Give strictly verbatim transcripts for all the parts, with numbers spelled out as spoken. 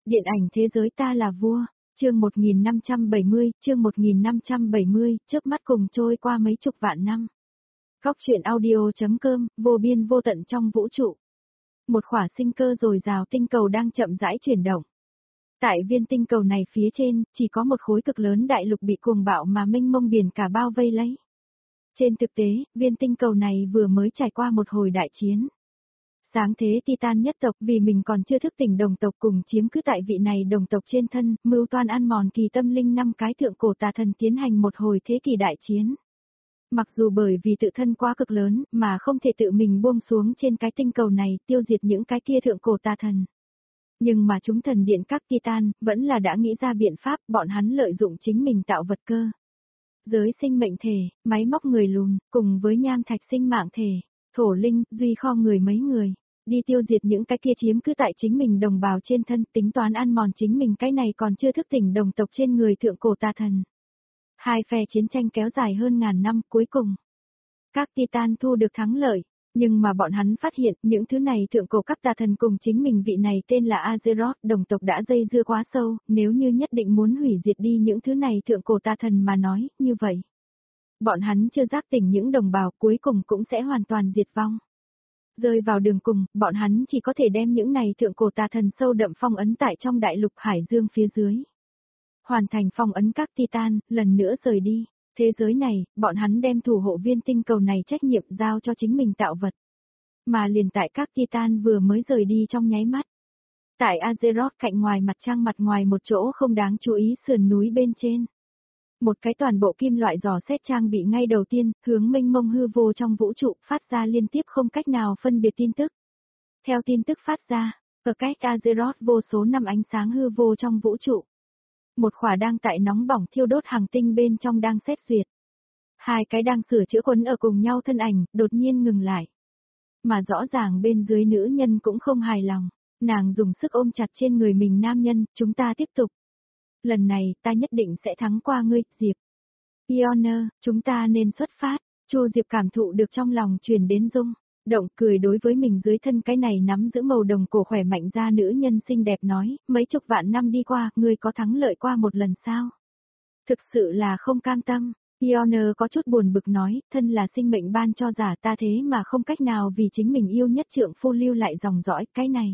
Điện ảnh thế giới ta là vua, chương một nghìn năm trăm bảy mươi, chương một nghìn năm trăm bảy mươi, chớp mắt cùng trôi qua mấy chục vạn năm. Góc truyện audio.com, vô biên vô tận trong vũ trụ. Một khỏa sinh cơ dồi dào tinh cầu đang chậm rãi chuyển động. Tại viên tinh cầu này phía trên, chỉ có một khối cực lớn đại lục bị cuồng bạo mà mênh mông biển cả bao vây lấy. Trên thực tế, viên tinh cầu này vừa mới trải qua một hồi đại chiến. Sáng thế Titan nhất tộc vì mình còn chưa thức tỉnh đồng tộc cùng chiếm cứ tại vị này đồng tộc trên thân, mưu toan ăn mòn kỳ tâm linh năm cái thượng cổ tà thần tiến hành một hồi thế kỷ đại chiến. Mặc dù bởi vì tự thân quá cực lớn mà không thể tự mình buông xuống trên cái tinh cầu này tiêu diệt những cái kia thượng cổ tà thần. Nhưng mà chúng thần điện các Titan vẫn là đã nghĩ ra biện pháp, bọn hắn lợi dụng chính mình tạo vật cơ. Giới sinh mệnh thể, máy móc người lùn, cùng với nham thạch sinh mạng thể, thổ linh, duy kho người mấy người, đi tiêu diệt những cái kia chiếm cứ tại chính mình đồng bào trên thân, tính toán ăn mòn chính mình cái này còn chưa thức tỉnh đồng tộc trên người thượng cổ tà thần. Hai phe chiến tranh kéo dài hơn ngàn năm, cuối cùng các Titan thu được thắng lợi, nhưng mà bọn hắn phát hiện những thứ này thượng cổ các tà thần cùng chính mình vị này tên là Azeroth đồng tộc đã dây dưa quá sâu, nếu như nhất định muốn hủy diệt đi những thứ này thượng cổ tà thần mà nói, như vậy. Bọn hắn chưa giác tỉnh những đồng bào cuối cùng cũng sẽ hoàn toàn diệt vong. Rơi vào đường cùng, bọn hắn chỉ có thể đem những này thượng cổ tà thần sâu đậm phong ấn tại trong đại lục hải dương phía dưới. Hoàn thành phong ấn các Titan, lần nữa rời đi. Thế giới này, bọn hắn đem thủ hộ viên tinh cầu này trách nhiệm giao cho chính mình tạo vật. Mà liền tại các Titan vừa mới rời đi trong nháy mắt. Tại Azeroth cạnh ngoài mặt trăng mặt ngoài một chỗ không đáng chú ý sườn núi bên trên. Một cái toàn bộ kim loại giò xét trang bị ngay đầu tiên, hướng mênh mông hư vô trong vũ trụ, phát ra liên tiếp không cách nào phân biệt tin tức. Theo tin tức phát ra, ở cách Azeroth vô số năm ánh sáng hư vô trong vũ trụ. Một khỏa đang tại nóng bỏng thiêu đốt hành tinh bên trong đang xét duyệt. Hai cái đang sửa chữa quấn ở cùng nhau thân ảnh, đột nhiên ngừng lại. Mà rõ ràng bên dưới nữ nhân cũng không hài lòng, nàng dùng sức ôm chặt trên người mình nam nhân, chúng ta tiếp tục. Lần này, ta nhất định sẽ thắng qua ngươi, Diệp. Ioner, chúng ta nên xuất phát. Chu Diệp cảm thụ được trong lòng truyền đến rung động, cười đối với mình dưới thân cái này nắm giữ màu đồng cổ khỏe mạnh ra nữ nhân xinh đẹp nói, mấy chục vạn năm đi qua, ngươi có thắng lợi qua một lần sao? Thực sự là không cam tâm. Ioner có chút buồn bực nói, thân là sinh mệnh ban cho giả ta thế mà không cách nào vì chính mình yêu nhất trượng phu lưu lại dòng dõi, cái này.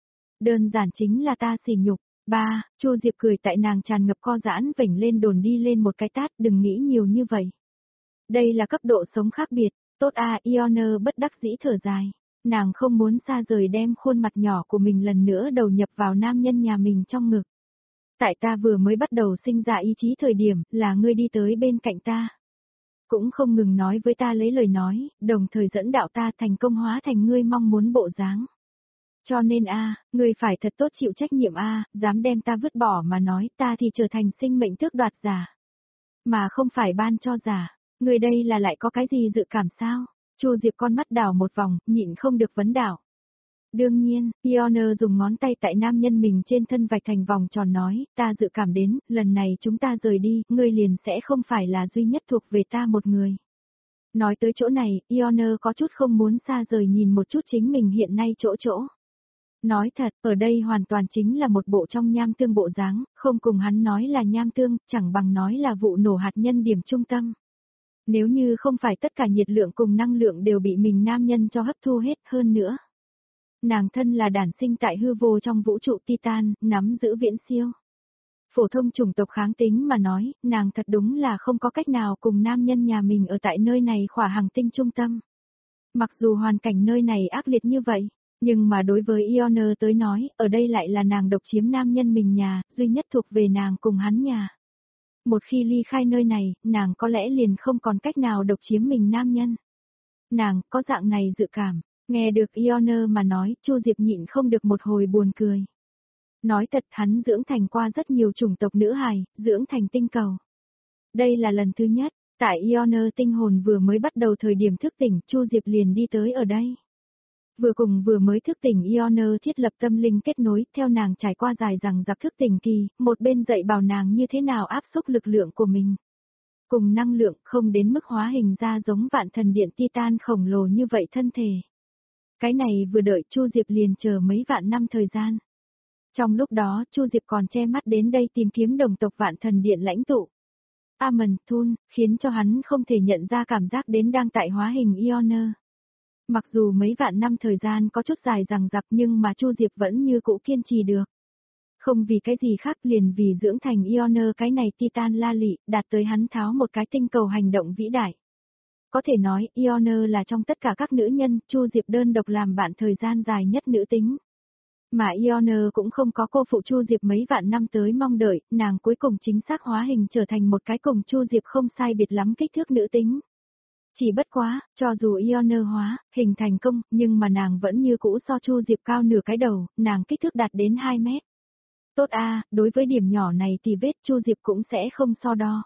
Đơn giản chính là ta sỉ nhục. Ba, Chu Diệp cười tại nàng tràn ngập co giãn vểnh lên đồn đi lên một cái tát, đừng nghĩ nhiều như vậy. Đây là cấp độ sống khác biệt, tốt à, Ioner bất đắc dĩ thở dài. Nàng không muốn xa rời đem khuôn mặt nhỏ của mình lần nữa đầu nhập vào nam nhân nhà mình trong ngực. Tại ta vừa mới bắt đầu sinh ra ý chí thời điểm, là ngươi đi tới bên cạnh ta. Cũng không ngừng nói với ta lấy lời nói, đồng thời dẫn đạo ta thành công hóa thành ngươi mong muốn bộ dáng. Cho nên a, à, ngươi phải thật tốt chịu trách nhiệm a, à, dám đem ta vứt bỏ mà nói ta thì trở thành sinh mệnh tước đoạt giả. Mà không phải ban cho giả, ngươi đây là lại có cái gì dự cảm sao? Chu Diệp con mắt đảo một vòng, nhịn không được vấn đảo. Đương nhiên, Ioner dùng ngón tay tại nam nhân mình trên thân vạch thành vòng tròn nói, ta dự cảm đến, lần này chúng ta rời đi, ngươi liền sẽ không phải là duy nhất thuộc về ta một người. Nói tới chỗ này, Ioner có chút không muốn xa rời nhìn một chút chính mình hiện nay chỗ chỗ. Nói thật, ở đây hoàn toàn chính là một bộ trong nham tương bộ dáng, không cùng hắn nói là nham tương, chẳng bằng nói là vụ nổ hạt nhân điểm trung tâm. Nếu như không phải tất cả nhiệt lượng cùng năng lượng đều bị mình nam nhân cho hấp thu hết hơn nữa. Nàng thân là đản sinh tại hư vô trong vũ trụ Titan, nắm giữ viễn siêu. Phổ thông chủng tộc kháng tính mà nói, nàng thật đúng là không có cách nào cùng nam nhân nhà mình ở tại nơi này khỏa hành tinh trung tâm. Mặc dù hoàn cảnh nơi này ác liệt như vậy. Nhưng mà đối với Ioner tới nói, ở đây lại là nàng độc chiếm nam nhân mình nhà, duy nhất thuộc về nàng cùng hắn nhà. Một khi ly khai nơi này, nàng có lẽ liền không còn cách nào độc chiếm mình nam nhân. Nàng có dạng này dự cảm, nghe được Ioner mà nói, Chu Diệp nhịn không được một hồi buồn cười. Nói thật hắn dưỡng thành qua rất nhiều chủng tộc nữ hài, dưỡng thành tinh cầu. Đây là lần thứ nhất, tại Ioner tinh hồn vừa mới bắt đầu thời điểm thức tỉnh, Chu Diệp liền đi tới ở đây. Vừa cùng vừa mới thức tỉnh Ioner thiết lập tâm linh kết nối, theo nàng trải qua dài rằng giặc thức tỉnh kỳ, một bên dạy bảo nàng như thế nào áp xúc lực lượng của mình. Cùng năng lượng không đến mức hóa hình ra giống vạn thần điện Titan khổng lồ như vậy thân thể. Cái này vừa đợi Chu Diệp liền chờ mấy vạn năm thời gian. Trong lúc đó, Chu Diệp còn che mắt đến đây tìm kiếm đồng tộc Vạn Thần Điện lãnh tụ. Amon Thun, khiến cho hắn không thể nhận ra cảm giác đến đang tại hóa hình Ioner. Mặc dù mấy vạn năm thời gian có chút dài dằng dặc nhưng mà Chu Diệp vẫn như cũ kiên trì được. Không vì cái gì khác liền vì dưỡng thành Ioner cái này Titan la lị, đạt tới hắn tháo một cái tinh cầu hành động vĩ đại. Có thể nói, Ioner là trong tất cả các nữ nhân, Chu Diệp đơn độc làm bạn thời gian dài nhất nữ tính. Mà Ioner cũng không có cô phụ Chu Diệp mấy vạn năm tới mong đợi, nàng cuối cùng chính xác hóa hình trở thành một cái cùng Chu Diệp không sai biệt lắm kích thước nữ tính. Chỉ bất quá, cho dù Ioner hóa, hình thành công, nhưng mà nàng vẫn như cũ so Chu Diệp cao nửa cái đầu, nàng kích thước đạt đến hai mét. Tốt a, đối với điểm nhỏ này thì vết Chu Diệp cũng sẽ không so đo.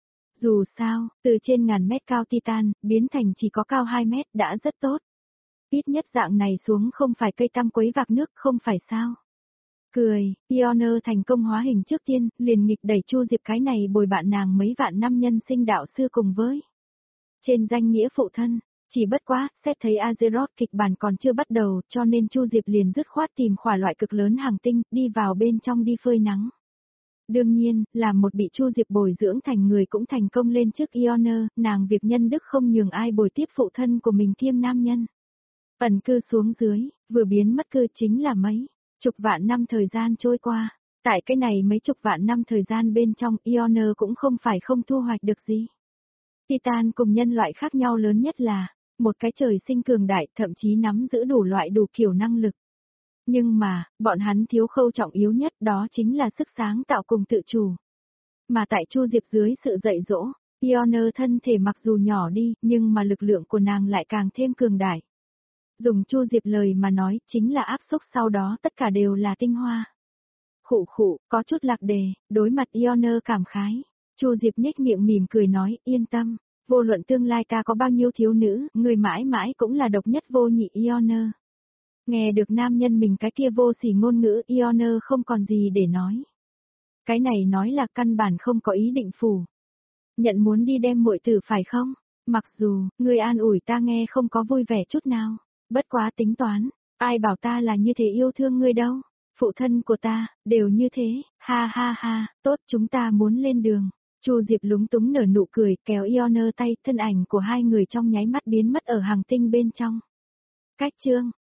Dù sao, từ trên ngàn mét cao Titan, biến thành chỉ có cao hai mét đã rất tốt. Ít nhất dạng này xuống không phải cây tăm quấy vạc nước không phải sao. Cười, Ioner thành công hóa hình trước tiên, liền nghịch đẩy Chu Diệp cái này bồi bạn nàng mấy vạn năm nhân sinh đạo sư cùng với. Trên danh nghĩa phụ thân, chỉ bất quá, xét thấy Azeroth kịch bản còn chưa bắt đầu cho nên Chu Diệp liền dứt khoát tìm khỏa loại cực lớn hàng tinh, đi vào bên trong đi phơi nắng. Đương nhiên, làm một bị Chu Diệp bồi dưỡng thành người cũng thành công lên trước Ioner, nàng việc nhân đức không nhường ai bồi tiếp phụ thân của mình kiêm nam nhân. Ẩn cư xuống dưới, vừa biến mất cư chính là mấy chục vạn năm thời gian trôi qua. Tại cái này mấy chục vạn năm thời gian bên trong Ioner cũng không phải không thu hoạch được gì. Titan cùng nhân loại khác nhau lớn nhất là, một cái trời sinh cường đại thậm chí nắm giữ đủ loại đủ kiểu năng lực. Nhưng mà, bọn hắn thiếu khâu trọng yếu nhất đó chính là sức sáng tạo cùng tự chủ. Mà tại Chu Diệp dưới sự dạy dỗ, Ioner thân thể mặc dù nhỏ đi nhưng mà lực lượng của nàng lại càng thêm cường đại. Dùng Chu Diệp lời mà nói chính là áp xúc sau đó tất cả đều là tinh hoa. Khụ khụ, có chút lạc đề, đối mặt Ioner cảm khái. Chu Diệp nhếch miệng mỉm cười nói, yên tâm, vô luận tương lai ta có bao nhiêu thiếu nữ, người mãi mãi cũng là độc nhất vô nhị Ioner. Nghe được nam nhân mình cái kia vô sỉ ngôn ngữ Ioner không còn gì để nói. Cái này nói là căn bản không có ý định phủ. Nhận muốn đi đem muội tử phải không? Mặc dù, người an ủi ta nghe không có vui vẻ chút nào. Bất quá tính toán, ai bảo ta là như thế yêu thương ngươi đâu. Phụ thân của ta, đều như thế, ha ha ha, tốt chúng ta muốn lên đường. Chu Diệp lúng túng nở nụ cười kéo Ioner tay, thân ảnh của hai người trong nháy mắt biến mất ở hàng tinh bên trong. Cách chương